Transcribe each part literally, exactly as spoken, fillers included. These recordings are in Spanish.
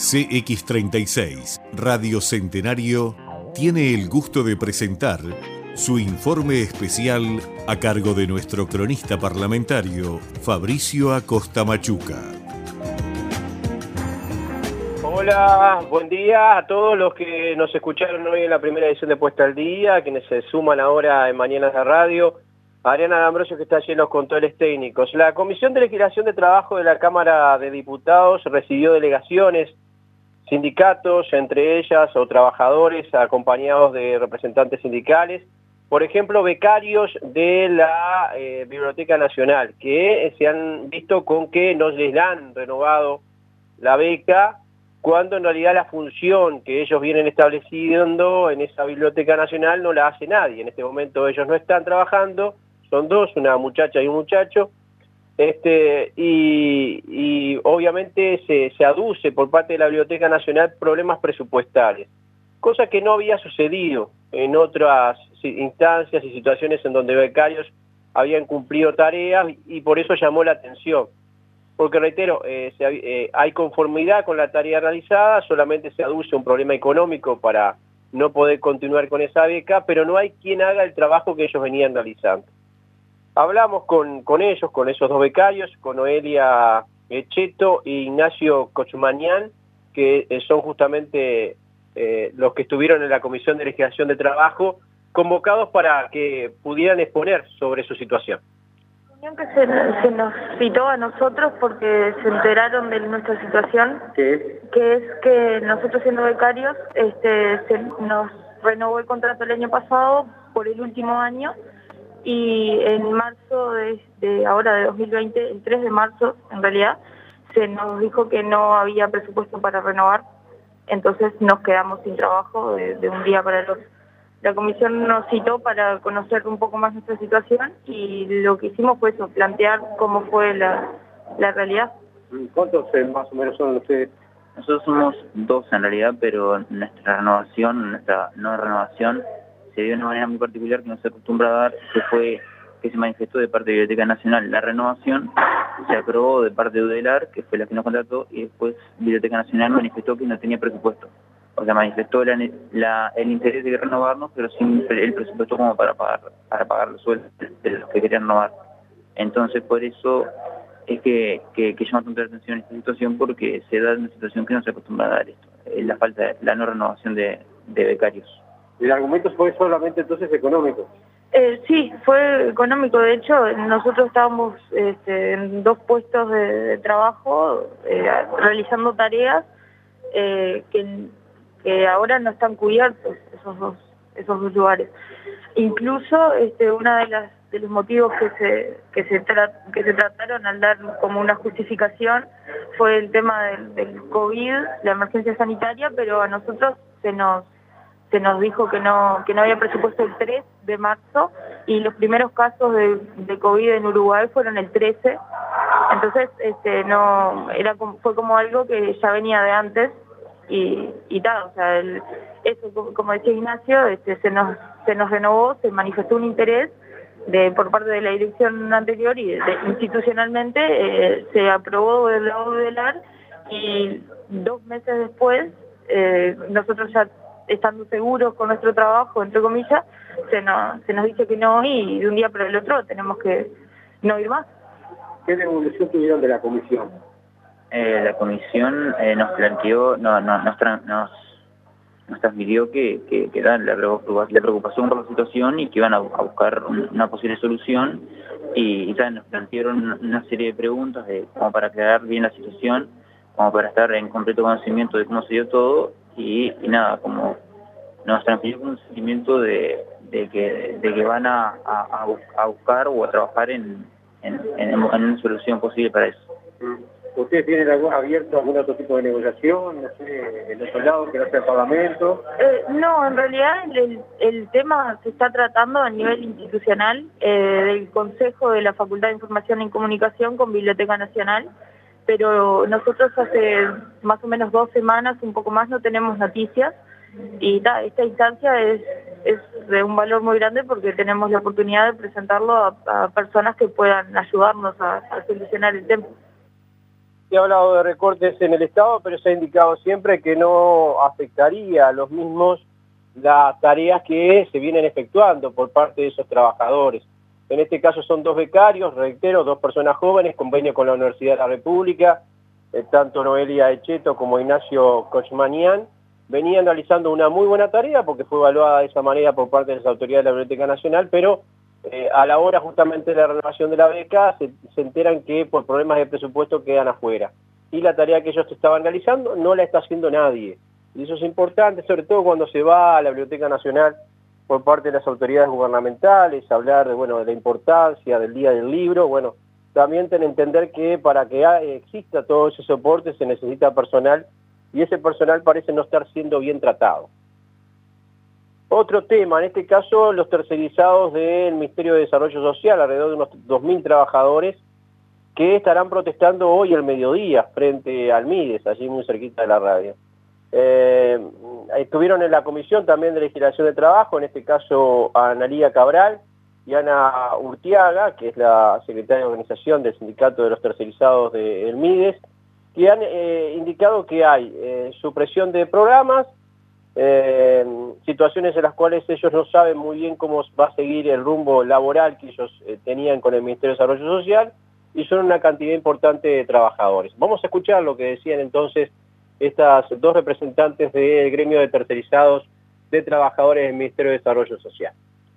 C X treinta y seis, Radio Centenario, tiene el gusto de presentar su informe especial a cargo de nuestro cronista parlamentario, Fabricio Acosta Machuca. Hola, buen día a todos los que nos escucharon hoy en la primera edición de Puesta al Día, quienes se suman ahora en Mañanas de Radio, Adriana D'Ambrosio, que está allí en los controles técnicos. La Comisión de Legislación de Trabajo de la Cámara de Diputados recibió delegaciones, sindicatos, entre ellas, o trabajadores acompañados de representantes sindicales, por ejemplo, becarios de la eh, Biblioteca Nacional, que se han visto con que no les han renovado la beca, cuando en realidad la función que ellos vienen estableciendo en esa Biblioteca Nacional no la hace nadie. En este momento ellos no están trabajando, son dos, una muchacha y un muchacho, este, y, y obviamente se, se aduce por parte de la Biblioteca Nacional problemas presupuestarios, cosa que no había sucedido en otras instancias y situaciones en donde becarios habían cumplido tareas, y por eso llamó la atención. Porque reitero, eh, se, eh, hay conformidad con la tarea realizada, solamente se aduce un problema económico para no poder continuar con esa beca, pero no hay quien haga el trabajo que ellos venían realizando. Hablamos con, con ellos, con esos dos becarios, con Noelia Cheto e Ignacio Cochumanian, que eh, son justamente eh, los que estuvieron en la Comisión de Legislación de Trabajo, convocados para que pudieran exponer sobre su situación. Que se, se nos citó a nosotros porque se enteraron de nuestra situación, ¿Qué es? que es que nosotros, siendo becarios, este, se nos renovó el contrato el año pasado por el último año, y en marzo de, de ahora de dos mil veinte, el tres de marzo en realidad, se nos dijo que no había presupuesto para renovar, entonces nos quedamos sin trabajo de, de un día para el otro. La comisión nos citó para conocer un poco más nuestra situación, y lo que hicimos fue eso, plantear cómo fue la, la realidad. ¿Cuántos eh, más o menos son ustedes? Nosotros somos dos en realidad, pero nuestra renovación, nuestra no renovación, se dio de una manera muy particular que no se acostumbra a dar, que fue que se manifestó de parte de la Biblioteca Nacional. La renovación se aprobó de parte de UDELAR, que fue la que nos contrató, y después la Biblioteca Nacional manifestó que no tenía presupuesto. O sea, manifestó la, la, el interés de renovarnos, pero sin el presupuesto como para pagar, para pagar los sueldos de los que querían renovar. Entonces, por eso es que, que, que llama tanta atención esta situación, porque se da una situación que no se acostumbra a dar esto, la falta de, la no renovación de, de becarios. ¿El argumento fue solamente entonces económico? Eh, sí, fue económico. De hecho, nosotros estábamos este, en dos puestos de, de trabajo, eh, realizando tareas eh, que... que ahora no están cubiertos esos dos esos dos lugares. Incluso este uno de las de los motivos que se que se tra que se trataron al dar como una justificación fue el tema del, del COVID, la emergencia sanitaria, pero a nosotros se nos se nos dijo que no que no había presupuesto el tres de marzo, y los primeros casos de, de COVID en Uruguay fueron el trece. Entonces este no era como, fue como algo que ya venía de antes. Y, y tal, o sea, el, eso, como decía Ignacio, este, se nos se nos renovó, se manifestó un interés de por parte de la dirección anterior, y de, de, institucionalmente eh, se aprobó el UDELAR, y dos meses después, eh, nosotros ya estando seguros con nuestro trabajo, entre comillas, se nos, se nos dice que no, y de un día para el otro tenemos que no ir más. ¿Qué devolución tuvieron de la comisión? Eh, la comisión eh, nos planteó, no, no, nos, tra nos, nos transmitió que, que, que era la preocupación por la situación, y que iban a, a buscar un, una posible solución, y, y ya nos plantearon una serie de preguntas de, como para aclarar bien la situación, como para estar en completo conocimiento de cómo se dio todo, y, y nada, como nos transmitió un sentimiento de, de, que, de que van a, a, a buscar o a trabajar en, en, en, en una solución posible para eso. ¿Ustedes tienen algún, abierto algún otro tipo de negociación, no sé, en otro lado, que no sea el Parlamento? Eh, no, en realidad el, el tema se está tratando a nivel institucional, eh, del Consejo de la Facultad de Información y Comunicación con Biblioteca Nacional, pero nosotros hace más o menos dos semanas, un poco más, no tenemos noticias, y ta, esta instancia es, es de un valor muy grande porque tenemos la oportunidad de presentarlo a, a personas que puedan ayudarnos a, a solucionar el tema. se ha hablado de recortes en el Estado, pero se ha indicado siempre que no afectaría a los mismos las tareas que se vienen efectuando por parte de esos trabajadores. En este caso son dos becarios, reitero, dos personas jóvenes, convenio con la Universidad de la República, eh, tanto Noelia Echeto como Ignacio Kochmanian, venían realizando una muy buena tarea porque fue evaluada de esa manera por parte de las autoridades de la Biblioteca Nacional, pero eh, a la hora justamente de la renovación de la beca se, se enteran que por problemas de presupuesto quedan afuera. Y la tarea que ellos estaban realizando no la está haciendo nadie. Y eso es importante, sobre todo cuando se va a la Biblioteca Nacional por parte de las autoridades gubernamentales, hablar de, bueno, de la importancia del Día del Libro. Bueno, también ten entender que para que exista todo ese soporte se necesita personal y ese personal parece no estar siendo bien tratado. Otro tema, en este caso los tercerizados del Ministerio de Desarrollo Social, alrededor de unos dos mil trabajadores que estarán protestando hoy al mediodía frente al Mides, allí muy cerquita de la radio. Eh, estuvieron en la Comisión también de Legislación de Trabajo, en este caso Analía Cabral y Ana Urtiaga, que es la secretaria de organización del Sindicato de los Tercerizados del Mides, que han eh, indicado que hay eh, supresión de programas, eh, situaciones en las cuales ellos no saben muy bien cómo va a seguir el rumbo laboral que ellos eh, tenían con el Ministerio de Desarrollo Social, y son una cantidad importante de trabajadores. Vamos a escuchar lo que decían entonces estas dos representantes del gremio de tercerizados de trabajadores del Ministerio de Desarrollo Social.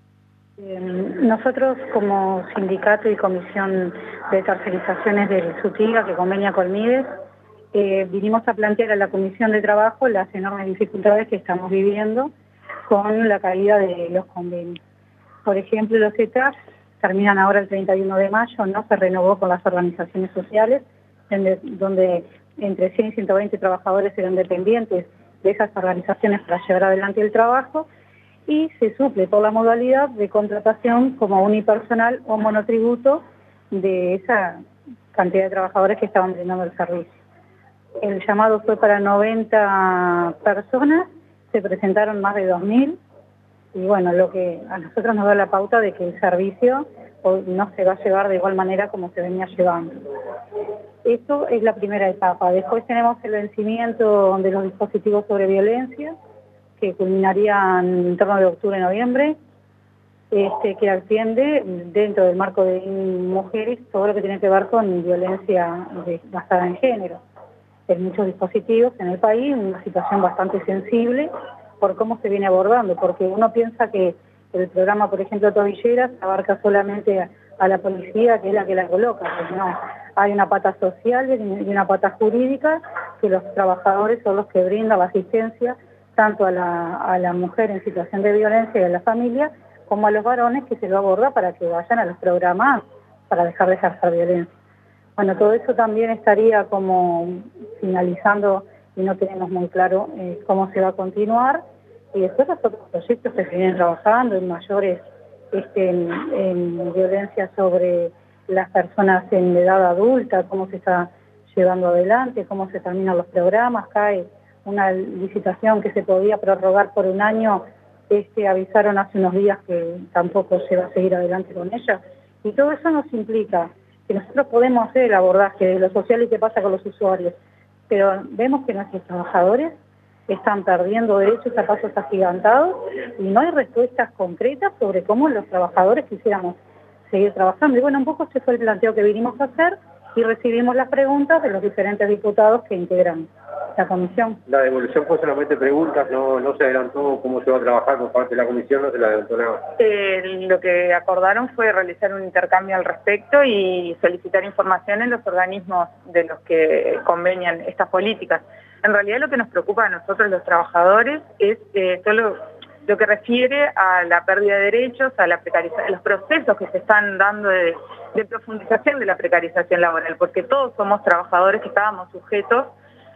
Nosotros como sindicato y comisión de tercerizaciones del SUTIGA, que convenia con Mides, eh, vinimos a plantear a la Comisión de Trabajo las enormes dificultades que estamos viviendo con la caída de los convenios. Por ejemplo, los E T A S terminan ahora el treinta y uno de mayo, no se renovó con las organizaciones sociales, donde, donde entre cien y ciento veinte trabajadores eran dependientes de esas organizaciones para llevar adelante el trabajo, y se suple por la modalidad de contratación como unipersonal o monotributo de esa cantidad de trabajadores que estaban brindando el servicio. El llamado fue para noventa personas, se presentaron más de dos mil, y bueno, lo que a nosotros nos da la pauta de que el servicio no se va a llevar de igual manera como se venía llevando. Eso es la primera etapa. Después tenemos el vencimiento de los dispositivos sobre violencia, que culminarían en torno de octubre-noviembre, este, que atiende dentro del marco de mujeres todo lo que tiene que ver con violencia de, basada en género. Hay muchos dispositivos en el país, una situación bastante sensible por cómo se viene abordando, porque uno piensa que el programa, por ejemplo, Tobilleras, abarca solamente a, a la policía, que es la que la coloca, pues no, hay una pata social y una pata jurídica, que los trabajadores son los que brindan la asistencia tanto a la, a la mujer en situación de violencia y a la familia, como a los varones, que se lo aborda para que vayan a los programas para dejar de ejercer violencia. Bueno, todo eso también estaría como finalizando y no tenemos muy claro eh, cómo se va a continuar. Y después los otros proyectos que se vienen trabajando en mayores este, en, en violencia sobre las personas en edad adulta, cómo se está llevando adelante, cómo se terminan los programas. Cae una licitación que se podía prorrogar por un año, este, avisaron hace unos días que tampoco se va a seguir adelante con ella. Y todo eso nos implica que nosotros podemos hacer el abordaje de lo social y qué pasa con los usuarios, pero vemos que nuestros trabajadores están perdiendo derechos a pasos agigantados y no hay respuestas concretas sobre cómo los trabajadores quisiéramos seguir trabajando. Y bueno, un poco este fue el planteo que vinimos a hacer y recibimos las preguntas de los diferentes diputados que integran la comisión. La devolución fue solamente preguntas, no, no se adelantó cómo se va a trabajar por parte de la comisión, no se la adelantó nada. Eh, lo que acordaron fue realizar un intercambio al respecto y solicitar información en los organismos de los que convenian estas políticas. En realidad lo que nos preocupa a nosotros los trabajadores es eh, todo lo, lo que refiere a la pérdida de derechos, a la precarización, a los procesos que se están dando de, de profundización de la precarización laboral, porque todos somos trabajadores que estábamos sujetos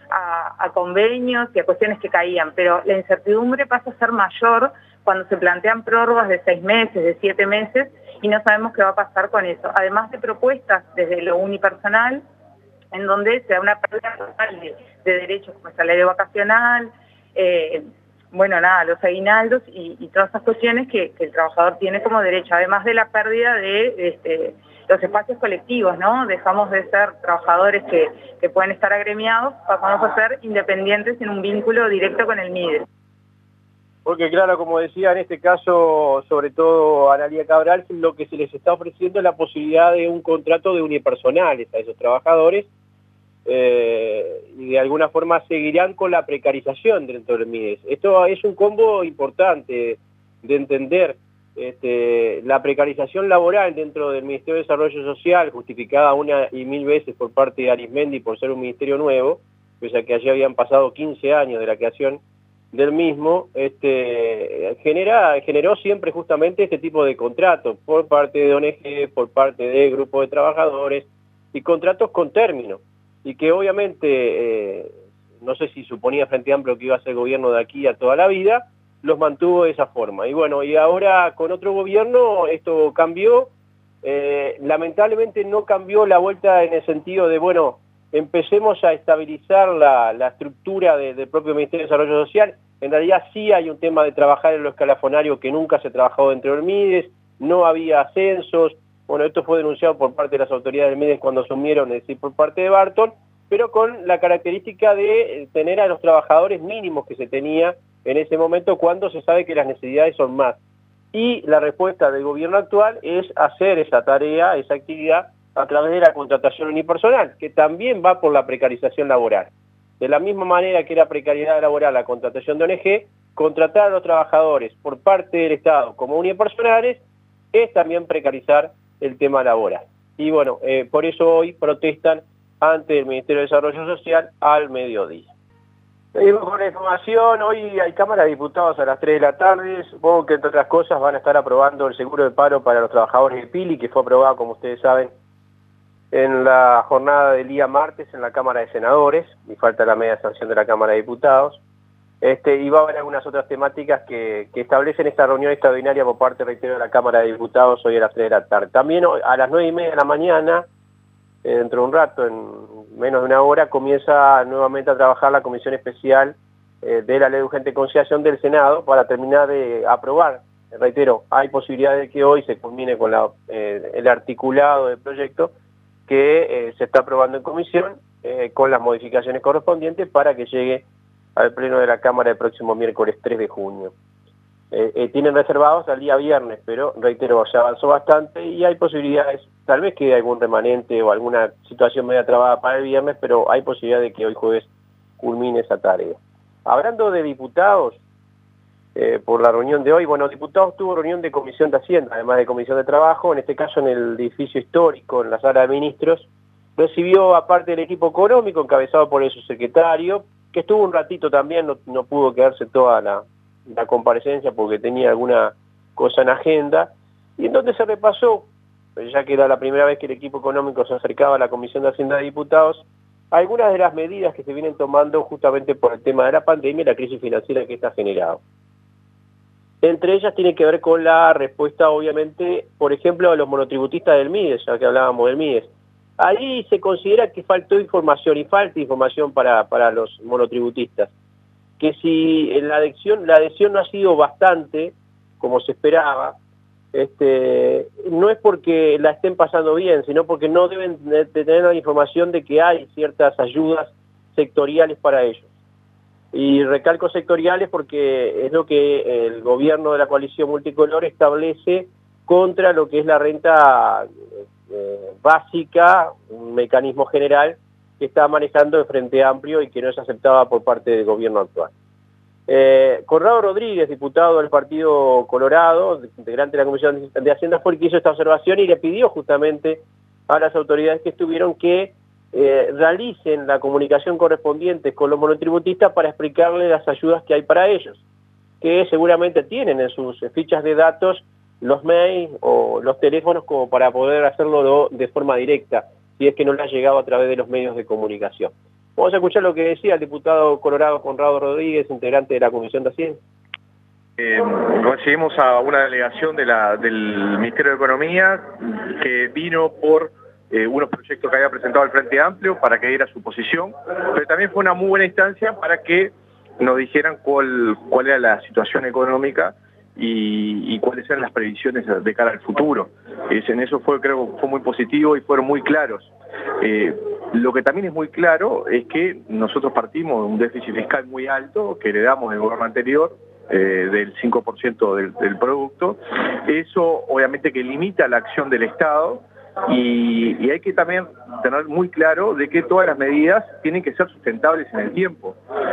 A, a convenios y a cuestiones que caían, pero la incertidumbre pasa a ser mayor cuando se plantean prórrogas de seis meses, de siete meses, y no sabemos qué va a pasar con eso. Además de propuestas desde lo unipersonal, en donde se da una pérdida total de, de derechos como el salario vacacional, eh, bueno, nada, los aguinaldos y, y todas esas cuestiones que, que el trabajador tiene como derecho, además de la pérdida de este, los espacios colectivos, ¿no? Dejamos de ser trabajadores que, que pueden estar agremiados, pasamos a ser independientes en un vínculo directo con el MIDES. Porque claro, como decía, en este caso, sobre todo a Analía Cabral, lo que se les está ofreciendo es la posibilidad de un contrato de unipersonales a esos trabajadores eh, y de alguna forma seguirán con la precarización dentro del MIDES. Esto es un combo importante de entender. Este, la precarización laboral dentro del Ministerio de Desarrollo Social, justificada una y mil veces por parte de Arismendi por ser un ministerio nuevo, pese a que allí habían pasado quince años de la creación del mismo, este, genera, generó siempre justamente este tipo de contratos por parte de O N G, por parte de grupos de trabajadores, y contratos con término, y que obviamente, eh, no sé si suponía Frente Amplio que iba a ser gobierno de aquí a toda la vida, los mantuvo de esa forma. Y bueno, y ahora con otro gobierno esto cambió, eh, lamentablemente no cambió la vuelta en el sentido de, bueno, empecemos a estabilizar la, la estructura de, del propio Ministerio de Desarrollo Social. En realidad sí hay un tema de trabajar en lo escalafonario que nunca se trabajó dentro del MIDES, no había ascensos, bueno, esto fue denunciado por parte de las autoridades del MIDES cuando asumieron, es decir, por parte de Barton, pero con la característica de tener a los trabajadores mínimos que se tenía en ese momento cuando se sabe que las necesidades son más. Y la respuesta del gobierno actual es hacer esa tarea, esa actividad, a través de la contratación unipersonal, que también va por la precarización laboral. De la misma manera que era precariedad laboral la contratación de O N G, contratar a los trabajadores por parte del Estado como unipersonales es también precarizar el tema laboral. Y bueno, eh, por eso hoy protestan ante el Ministerio de Desarrollo Social al mediodía. Seguimos con la información. Hoy hay Cámara de Diputados a las tres de la tarde. Supongo que entre otras cosas van a estar aprobando el seguro de paro para los trabajadores de Pili, que fue aprobado, como ustedes saben, en la jornada del día martes en la Cámara de Senadores, y falta la media sanción de la Cámara de Diputados. Este, y va a haber algunas otras temáticas que, que establecen esta reunión extraordinaria por parte, reitero, de la Cámara de Diputados hoy a las tres de la tarde. También a las nueve y media de la mañana, eh, dentro de un rato, en menos de una hora, comienza nuevamente a trabajar la Comisión Especial eh, de la Ley de Urgente Conciliación del Senado para terminar de aprobar. Reitero, hay posibilidad de que hoy se culmine con la, eh, el articulado del proyecto que eh, se está aprobando en comisión eh, con las modificaciones correspondientes para que llegue al pleno de la Cámara el próximo miércoles tres de junio. Eh, eh, tienen reservados al día viernes, pero reitero, se avanzó bastante y hay posibilidades, tal vez quede algún remanente o alguna situación media trabada para el viernes, pero hay posibilidad de que hoy jueves culmine esa tarea. Hablando de diputados, eh, por la reunión de hoy, bueno, diputados tuvo reunión de Comisión de Hacienda, además de Comisión de Trabajo, en este caso en el edificio histórico, en la sala de ministros, recibió aparte del equipo económico, encabezado por el subsecretario, que estuvo un ratito también, no, no pudo quedarse toda la, la comparecencia porque tenía alguna cosa en agenda, y en donde se repasó, ya que era la primera vez que el equipo económico se acercaba a la Comisión de Hacienda de Diputados, algunas de las medidas que se vienen tomando justamente por el tema de la pandemia y la crisis financiera que está generado. Entre ellas tiene que ver con la respuesta, obviamente, por ejemplo, a los monotributistas del MIDES, ya que hablábamos del MIDES. Ahí se considera que faltó información y falta información para, para los monotributistas. Que si la adhesión, la adhesión no ha sido bastante, como se esperaba, este, no es porque la estén pasando bien, sino porque no deben de tener la información de que hay ciertas ayudas sectoriales para ellos. Y recalco sectoriales porque es lo que el gobierno de la coalición multicolor establece contra lo que es la renta eh, básica, un mecanismo general que está manejando el Frente Amplio y que no es aceptada por parte del gobierno actual. Eh, Conrado Rodríguez, diputado del Partido Colorado, integrante de la Comisión de Hacienda, fue el que hizo esta observación y le pidió justamente a las autoridades que estuvieron que Eh, realicen la comunicación correspondiente con los monotributistas para explicarles las ayudas que hay para ellos, que seguramente tienen en sus fichas de datos los mails o los teléfonos como para poder hacerlo de forma directa, si es que no le ha llegado a través de los medios de comunicación. Vamos a escuchar lo que decía el diputado colorado Conrado Rodríguez, integrante de la Comisión de Hacienda. Eh, recibimos a una delegación de la, del Ministerio de Economía que vino por Eh, unos proyectos que había presentado el Frente Amplio para que diera su posición, pero también fue una muy buena instancia para que nos dijeran cuál, cuál era la situación económica y, y cuáles eran las previsiones de cara al futuro. Es, en eso fue, creo, fue muy positivo y fueron muy claros. Eh, lo que también es muy claro es que nosotros partimos de un déficit fiscal muy alto que heredamos del gobierno anterior, eh, del cinco por ciento del, del producto. Eso obviamente que limita la acción del Estado. Y, y hay que también tener muy claro de que todas las medidas tienen que ser sustentables en el tiempo.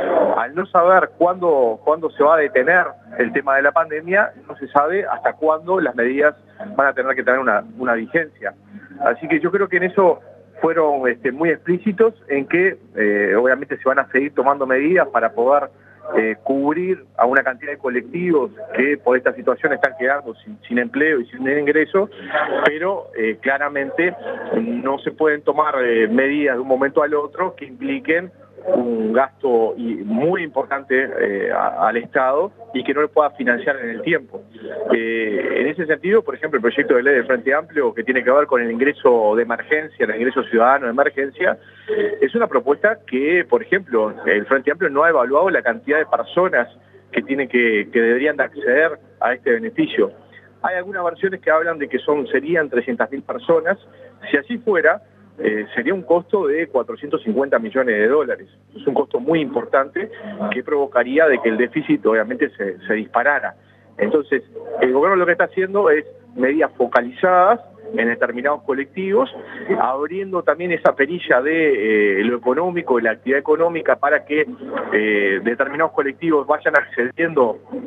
Al no saber cuándo, cuándo se va a detener el tema de la pandemia, no se sabe hasta cuándo las medidas van a tener que tener una, una vigencia. Así que yo creo que en eso fueron este, muy explícitos en que eh, obviamente se van a seguir tomando medidas para poder Eh, cubrir a una cantidad de colectivos que por esta situación están quedando sin, sin empleo y sin ingreso, pero eh, claramente no se pueden tomar eh, medidas de un momento al otro que impliquen un gasto muy importante eh, a, al Estado y que no lo pueda financiar en el tiempo. Eh, en ese sentido, por ejemplo, el proyecto de ley del Frente Amplio que tiene que ver con el ingreso de emergencia, el ingreso ciudadano de emergencia, es una propuesta que, por ejemplo, el Frente Amplio no ha evaluado la cantidad de personas que tienen que, que deberían de acceder a este beneficio. Hay algunas versiones que hablan de que son serían trescientas mil personas. Si así fuera, Eh, sería un costo de cuatrocientos cincuenta millones de dólares. Es un costo muy importante que provocaría de que el déficit obviamente se, se disparara. Entonces, el gobierno lo que está haciendo es medidas focalizadas en determinados colectivos, abriendo también esa perilla de eh, lo económico, de la actividad económica, para que eh, determinados colectivos vayan accediendo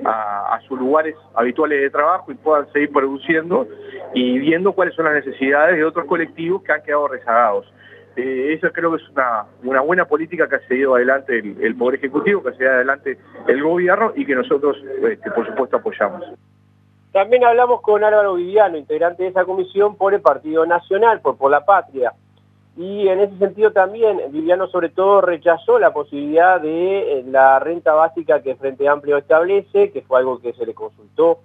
a, a sus lugares habituales de trabajo y puedan seguir produciendo y viendo cuáles son las necesidades de otros colectivos que han quedado rezagados. Eh, eso creo que es una, una buena política que ha seguido adelante el, el Poder Ejecutivo, que ha seguido adelante el gobierno y que nosotros, este, por supuesto, apoyamos. También hablamos con Álvaro Viviano, integrante de esa comisión por el Partido Nacional, por, por la Patria. Y en ese sentido también, Viviano sobre todo rechazó la posibilidad de la renta básica que el Frente Amplio establece, que fue algo que se le consultó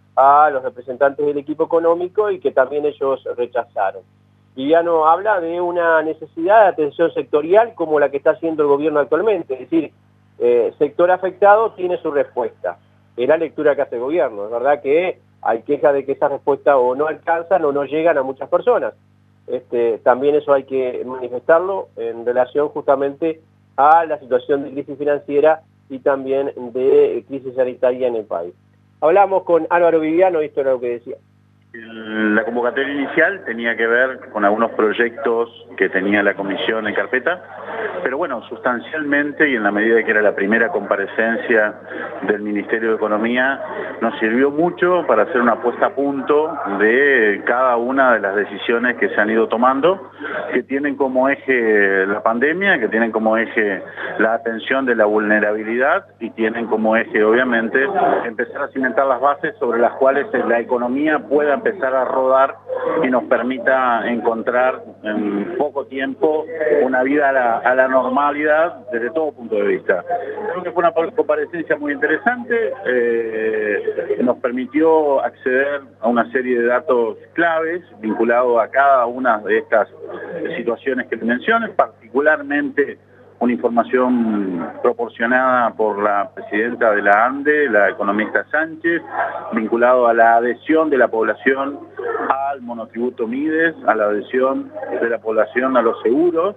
a los representantes del equipo económico y que también ellos rechazaron. Viviano habla de una necesidad de atención sectorial como la que está haciendo el gobierno actualmente, es decir, eh, sector afectado tiene su respuesta. Es la lectura que hace el gobierno. Es verdad que hay queja de que esa respuesta o no alcanzan o no llegan a muchas personas. Este, también eso hay que manifestarlo en relación justamente a la situación de crisis financiera y también de crisis sanitaria en el país. Hablamos con Álvaro Viviano y esto era lo que decía. La convocatoria inicial tenía que ver con algunos proyectos que tenía la comisión en carpeta, pero bueno, sustancialmente y en la medida que era la primera comparecencia del Ministerio de Economía, nos sirvió mucho para hacer una puesta a punto de cada una de las decisiones que se han ido tomando, que tienen como eje la pandemia, que tienen como eje la atención de la vulnerabilidad y tienen como eje, obviamente, empezar a cimentar las bases sobre las cuales la economía pueda empezar a rodar y nos permita encontrar en poco tiempo una vida a la, a la normalidad desde todo punto de vista. Creo que fue una comparecencia muy interesante, eh, nos permitió acceder a una serie de datos claves vinculados a cada una de estas situaciones que te mencioné, particularmente una información proporcionada por la presidenta de la ANDE, la economista Sánchez, vinculado a la adhesión de la población al monotributo Mides, a la adhesión de la población a los seguros,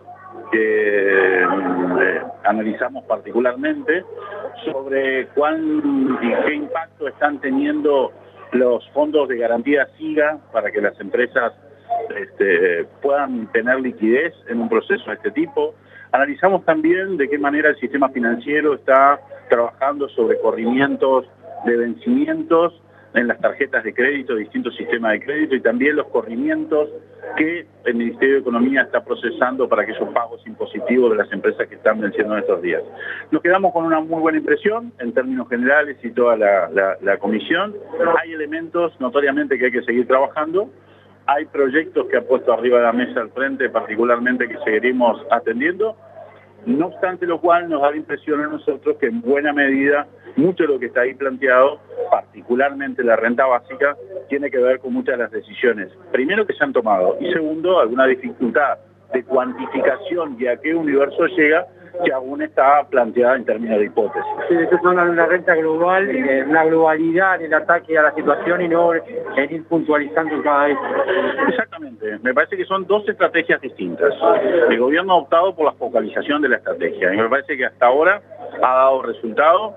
que eh, analizamos particularmente, sobre cuán y qué impacto están teniendo los fondos de garantía SIGA para que las empresas este, puedan tener liquidez en un proceso de este tipo. Analizamos también de qué manera el sistema financiero está trabajando sobre corrimientos de vencimientos en las tarjetas de crédito, distintos sistemas de crédito, y también los corrimientos que el Ministerio de Economía está procesando para aquellos pagos impositivos de las empresas que están venciendo en estos días. Nos quedamos con una muy buena impresión en términos generales y toda la, la, la comisión. Hay elementos notoriamente que hay que seguir trabajando. Hay proyectos que ha puesto arriba de la mesa al frente, particularmente que seguiremos atendiendo. No obstante lo cual nos da la impresión a nosotros que en buena medida mucho de lo que está ahí planteado, particularmente la renta básica, tiene que ver con muchas de las decisiones, primero que se han tomado y segundo, alguna dificultad de cuantificación y a qué universo llega que aún está planteada en términos de hipótesis. Sí, eso es una, una renta global, eh, una globalidad en el ataque a la situación y no en ir puntualizando cada vez. Exactamente, me parece que son dos estrategias distintas. El gobierno ha optado por la focalización de la estrategia y me parece que hasta ahora ha dado resultado.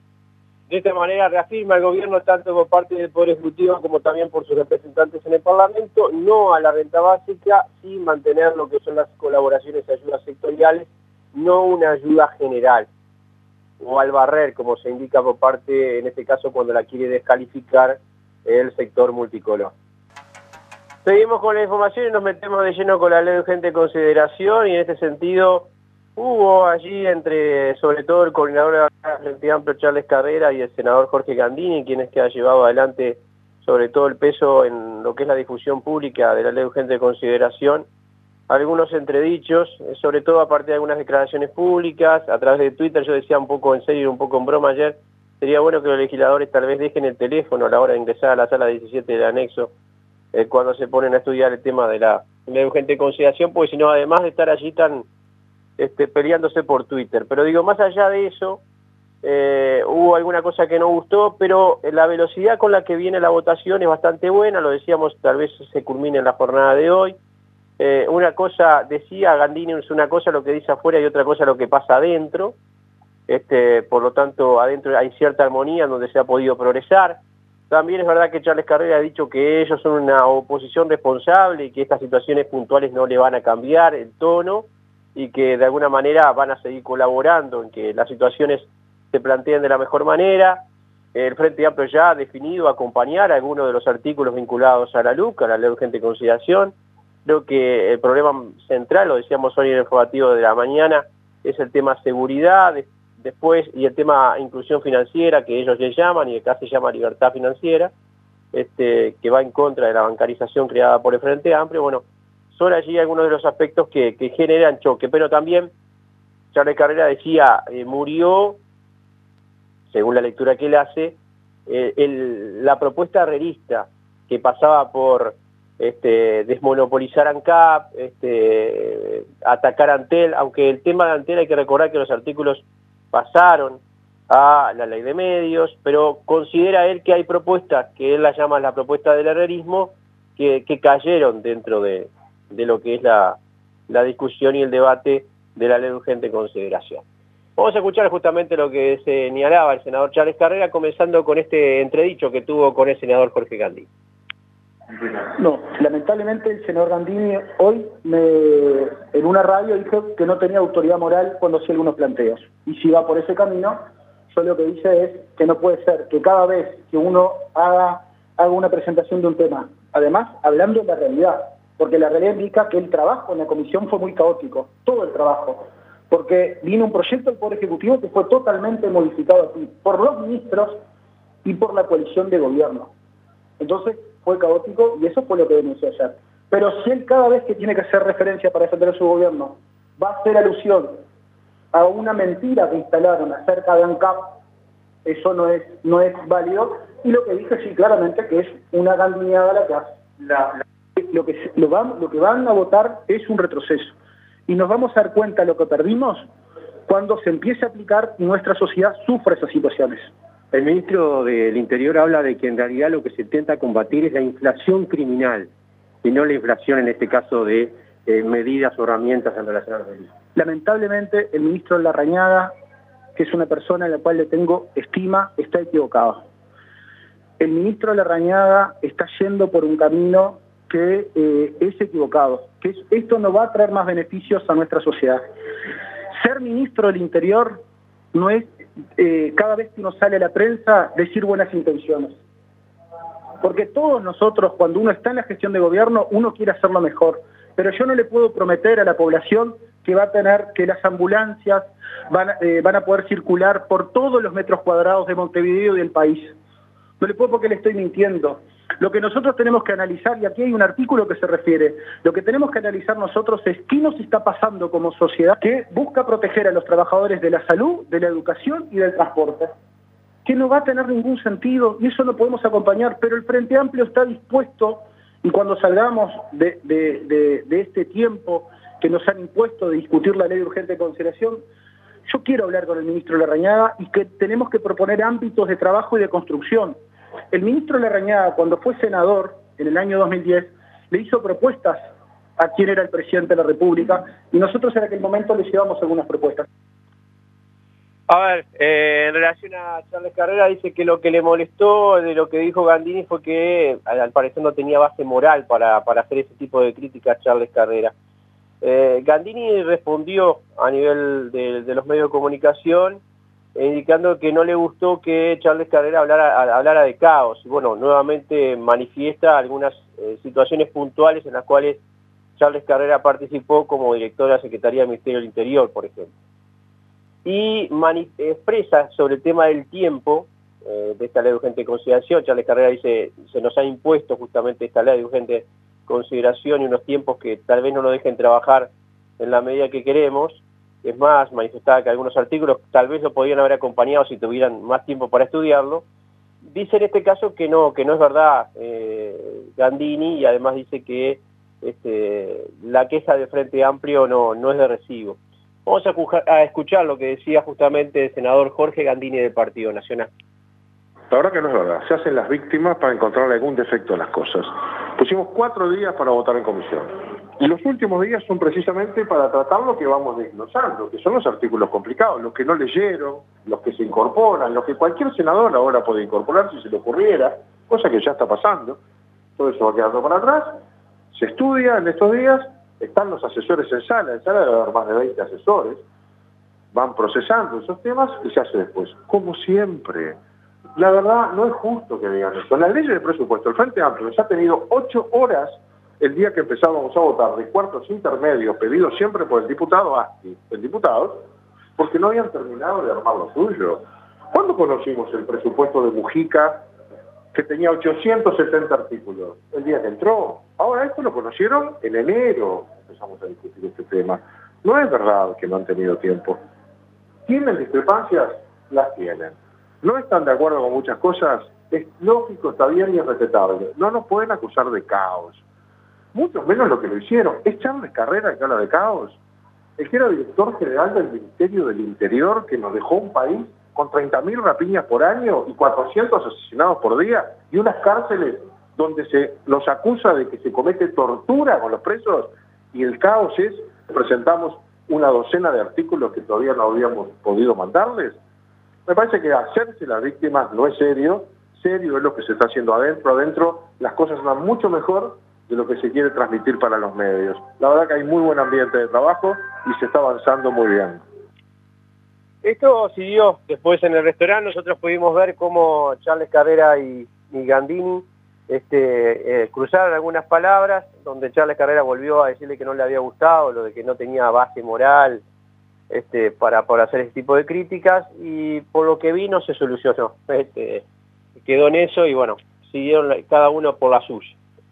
De esta manera reafirma el gobierno, tanto por parte del Poder Ejecutivo como también por sus representantes en el Parlamento, no a la renta básica, sin mantener lo que son las colaboraciones y ayudas sectoriales, no una ayuda general, o al barrer, como se indica por parte, en este caso, cuando la quiere descalificar el sector multicolor. Seguimos con la información y nos metemos de lleno con la ley de urgente consideración, y en este sentido hubo allí entre, sobre todo, el coordinador de la Frente Amplio, Charles Carrera, y el senador Jorge Gandini, quienes que ha llevado adelante sobre todo el peso en lo que es la difusión pública de la ley de urgente consideración, algunos entredichos, sobre todo aparte de algunas declaraciones públicas, a través de Twitter. Yo decía un poco en serio y un poco en broma ayer, sería bueno que los legisladores tal vez dejen el teléfono a la hora de ingresar a la sala diecisiete del anexo, eh, cuando se ponen a estudiar el tema de la ley de urgente consideración, porque si no, además de estar allí tan este, peleándose por Twitter. Pero digo, más allá de eso, eh, hubo alguna cosa que no gustó, pero la velocidad con la que viene la votación es bastante buena, lo decíamos, tal vez se culmine en la jornada de hoy. Eh, una cosa, decía Gandini, es una cosa lo que dice afuera y otra cosa lo que pasa adentro. Este, por lo tanto, adentro hay cierta armonía en donde se ha podido progresar. También es verdad que Charles Carrera ha dicho que ellos son una oposición responsable y que estas situaciones puntuales no le van a cambiar el tono y que de alguna manera van a seguir colaborando en que las situaciones se planteen de la mejor manera. El Frente Amplio ya ha definido acompañar algunos de los artículos vinculados a la LUC, a la Ley de Urgente Consideración. Creo que el problema central, lo decíamos hoy en el informativo de la mañana, es el tema seguridad, después, y el tema inclusión financiera, que ellos le llaman, y que acá se llama libertad financiera, este, que va en contra de la bancarización creada por el Frente Amplio. Bueno, son allí algunos de los aspectos que, que generan choque, pero también Charles Carrera decía, eh, murió, según la lectura que él hace, eh, el, la propuesta herrerista, que pasaba por Este, desmonopolizar ANCAP, este, atacar a Antel, aunque el tema de Antel hay que recordar que los artículos pasaron a la ley de medios, pero considera él que hay propuestas, que él las llama la propuesta del herrerismo, que, que cayeron dentro de, de lo que es la, la discusión y el debate de la ley de urgente consideración. Vamos a escuchar justamente lo que señalaba el senador Charles Carrera, comenzando con este entredicho que tuvo con el senador Jorge Gandini. No, lamentablemente el senador Gandini hoy me, en una radio dijo que no tenía autoridad moral cuando hacía algunos planteos. Y si va por ese camino, yo lo que dice es que no puede ser que cada vez que uno haga, haga una presentación de un tema, además hablando de la realidad, porque la realidad indica que el trabajo en la comisión fue muy caótico, todo el trabajo, porque vino un proyecto del Poder Ejecutivo que fue totalmente modificado así, por los ministros y por la coalición de gobierno. Entonces fue caótico y eso fue lo que denunció ayer. Pero si él cada vez que tiene que hacer referencia para defender a su gobierno va a hacer alusión a una mentira que instalaron acerca de ANCAP, eso no es, no es válido. Y lo que dije sí claramente que es una gandiniada la que hace. La, la, lo, que, lo, van, lo que van a votar es un retroceso. Y nos vamos a dar cuenta de lo que perdimos cuando se empiece a aplicar y nuestra sociedad sufre esas situaciones. El ministro del Interior habla de que en realidad lo que se intenta combatir es la inflación criminal y no la inflación, en este caso, de eh, medidas o herramientas en relación a la delito. Lamentablemente, el ministro Larrañaga, que es una persona a la cual le tengo estima, está equivocado. El ministro Larrañaga está yendo por un camino que eh, es equivocado, que es, esto no va a traer más beneficios a nuestra sociedad. Ser ministro del Interior no es Eh, cada vez que uno sale a la prensa decir buenas intenciones, porque todos nosotros cuando uno está en la gestión de gobierno uno quiere hacerlo mejor, pero yo no le puedo prometer a la población que va a tener, que las ambulancias van, eh, van a poder circular por todos los metros cuadrados de Montevideo y del país. No le puedo porque le estoy mintiendo. Lo que nosotros tenemos que analizar, y aquí hay un artículo que se refiere, lo que tenemos que analizar nosotros es qué nos está pasando como sociedad que busca proteger a los trabajadores de la salud, de la educación y del transporte, que no va a tener ningún sentido y eso lo podemos acompañar, pero el Frente Amplio está dispuesto, y cuando salgamos de, de, de, de este tiempo que nos han impuesto de discutir la ley de urgente consideración, yo quiero hablar con el ministro Larrañaga y que tenemos que proponer ámbitos de trabajo y de construcción. El ministro Larrañaga, cuando fue senador en el año dos mil diez, le hizo propuestas a quien era el presidente de la República y nosotros en aquel momento le llevamos algunas propuestas. A ver, eh, en relación a Charles Carrera, dice que lo que le molestó de lo que dijo Gandini fue que al parecer no tenía base moral para, para hacer ese tipo de críticas a Charles Carrera. Eh, Gandini respondió a nivel de, de los medios de comunicación eh, indicando que no le gustó que Charles Carrera hablara, hablara de caos. Y bueno, nuevamente manifiesta algunas eh, situaciones puntuales en las cuales Charles Carrera participó como director de la Secretaría del Ministerio del Interior, por ejemplo. Y expresa sobre el tema del tiempo eh, de esta ley de urgente consideración. Charles Carrera dice, se nos ha impuesto justamente esta ley de urgente consideración y unos tiempos que tal vez no nos dejen trabajar en la medida que queremos. Es más, manifestaba que algunos artículos tal vez lo podrían haber acompañado si tuvieran más tiempo para estudiarlo. Dice en este caso que no, que no es verdad eh, Gandini, y además dice que este, la queja de Frente Amplio no, no es de recibo. Vamos a, a escuchar lo que decía justamente el senador Jorge Gandini del Partido Nacional. La verdad que no es verdad. Se hacen las víctimas para encontrar algún defecto en las cosas. Pusimos cuatro días para votar en comisión. Y los últimos días son precisamente para tratar lo que vamos desglosando, que son los artículos complicados, los que no leyeron, los que se incorporan, los que cualquier senador ahora puede incorporar si se le ocurriera, cosa que ya está pasando. Todo eso va quedando para atrás. Se estudia en estos días. Están los asesores en sala, en sala debe haber más de veinte asesores, van procesando esos temas y se hace después. Como siempre, la verdad no es justo que digan esto. En la ley de presupuesto, el Frente Amplio nos ha tenido ocho horas el día que empezábamos a votar de cuartos intermedios, pedidos siempre por el diputado Asti, el diputado, porque no habían terminado de armar lo suyo. ¿Cuándo conocimos el presupuesto de Mujica, que tenía ochocientos setenta artículos, el día que entró? Ahora esto lo conocieron en enero, empezamos a discutir este tema. No es verdad que no han tenido tiempo. ¿Tienen discrepancias? Las tienen. ¿No están de acuerdo con muchas cosas? Es lógico, está bien y es respetable. No nos pueden acusar de caos. Mucho menos lo que lo hicieron. ¿Es Charles Carrera el que habla de caos? El que era director general del Ministerio del Interior, que nos dejó un país con treinta mil rapiñas por año y cuatrocientos asesinados por día, y unas cárceles donde se nos acusa de que se comete tortura con los presos, y el caos es, presentamos una docena de artículos que todavía no habíamos podido mandarles. Me parece que hacerse las víctimas no es serio, serio es lo que se está haciendo adentro, adentro las cosas van mucho mejor de lo que se quiere transmitir para los medios. La verdad que hay muy buen ambiente de trabajo y se está avanzando muy bien. Esto siguió después en el restaurante. Nosotros pudimos ver cómo Charles Carrera y, y Gandini este, eh, cruzaron algunas palabras, donde Charles Carrera volvió a decirle que no le había gustado, lo de que no tenía base moral este, para, para hacer ese tipo de críticas, y por lo que vi no se solucionó. Este, quedó en eso y bueno, siguieron cada uno por la suya.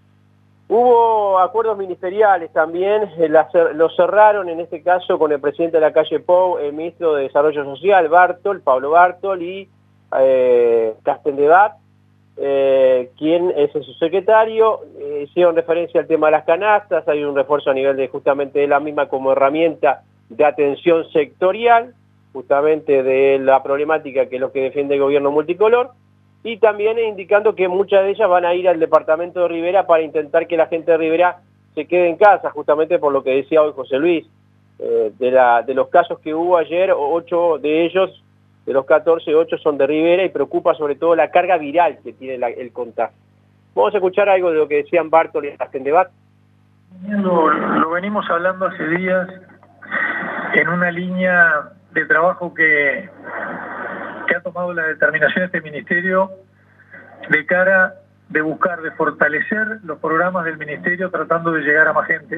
Hubo acuerdos ministeriales también, los cerraron en este caso con el presidente de la calle Pou, el ministro de Desarrollo Social, Bartol, Pablo Bartol, y eh, Castendebat, eh, quien es el subsecretario. Eh, hicieron referencia al tema de las canastas, hay un refuerzo a nivel de justamente de la misma como herramienta de atención sectorial, justamente de la problemática que es lo que defiende el gobierno multicolor. Y también indicando que muchas de ellas van a ir al departamento de Rivera para intentar que la gente de Rivera se quede en casa, justamente por lo que decía hoy José Luis. Eh, de, la, de los casos que hubo ayer, ocho de ellos, de los catorce, ocho son de Rivera, y preocupa sobre todo la carga viral que tiene la, el contagio. Vamos a escuchar algo de lo que decían Bartol y Castendebat. Lo, lo venimos hablando hace días en una línea de trabajo que... que ha tomado la determinación de este ministerio de cara de buscar, de fortalecer los programas del ministerio tratando de llegar a más gente.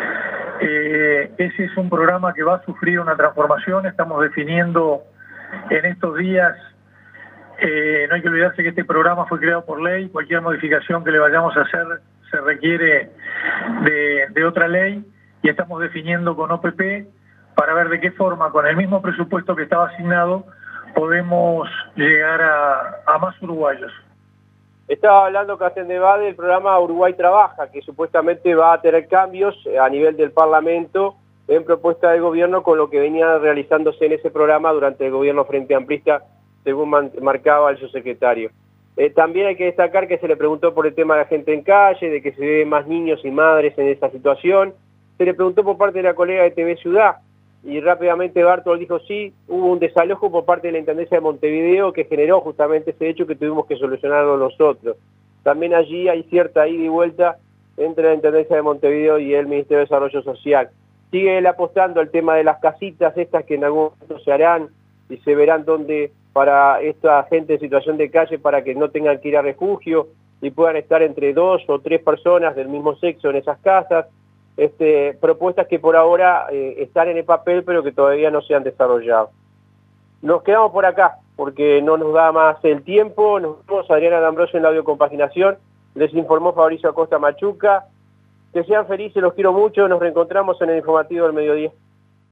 Eh, ese es un programa que va a sufrir una transformación. Estamos definiendo en estos días, eh, no hay que olvidarse que este programa fue creado por ley, cualquier modificación que le vayamos a hacer se requiere de, de otra ley, y estamos definiendo con O P P para ver de qué forma, con el mismo presupuesto que estaba asignado, podemos llegar a, a más uruguayos. Estaba hablando Castendebat del programa Uruguay Trabaja, que supuestamente va a tener cambios a nivel del Parlamento en propuesta del gobierno con lo que venía realizándose en ese programa durante el gobierno Frente Amplista, según man, marcaba el subsecretario. Eh, también hay que destacar que se le preguntó por el tema de la gente en calle, de que se ve más niños y madres en esa situación. Se le preguntó por parte de la colega de T V Ciudad, y rápidamente Bartol dijo sí, hubo un desalojo por parte de la Intendencia de Montevideo que generó justamente ese hecho que tuvimos que solucionarlo nosotros. También allí hay cierta ida y vuelta entre la Intendencia de Montevideo y el Ministerio de Desarrollo Social. Sigue él apostando al tema de las casitas estas que en algún momento se harán y se verán dónde para esta gente en situación de calle para que no tengan que ir a refugio y puedan estar entre dos o tres personas del mismo sexo en esas casas. Este, propuestas que por ahora eh, están en el papel pero que todavía no se han desarrollado. Nos quedamos por acá porque no nos da más el tiempo. Nos vemos, Adriana D'Ambrosio en la audiocompaginación. Les informó Fabricio Acosta Machuca. Que sean felices, los quiero mucho. Nos reencontramos en el informativo del mediodía.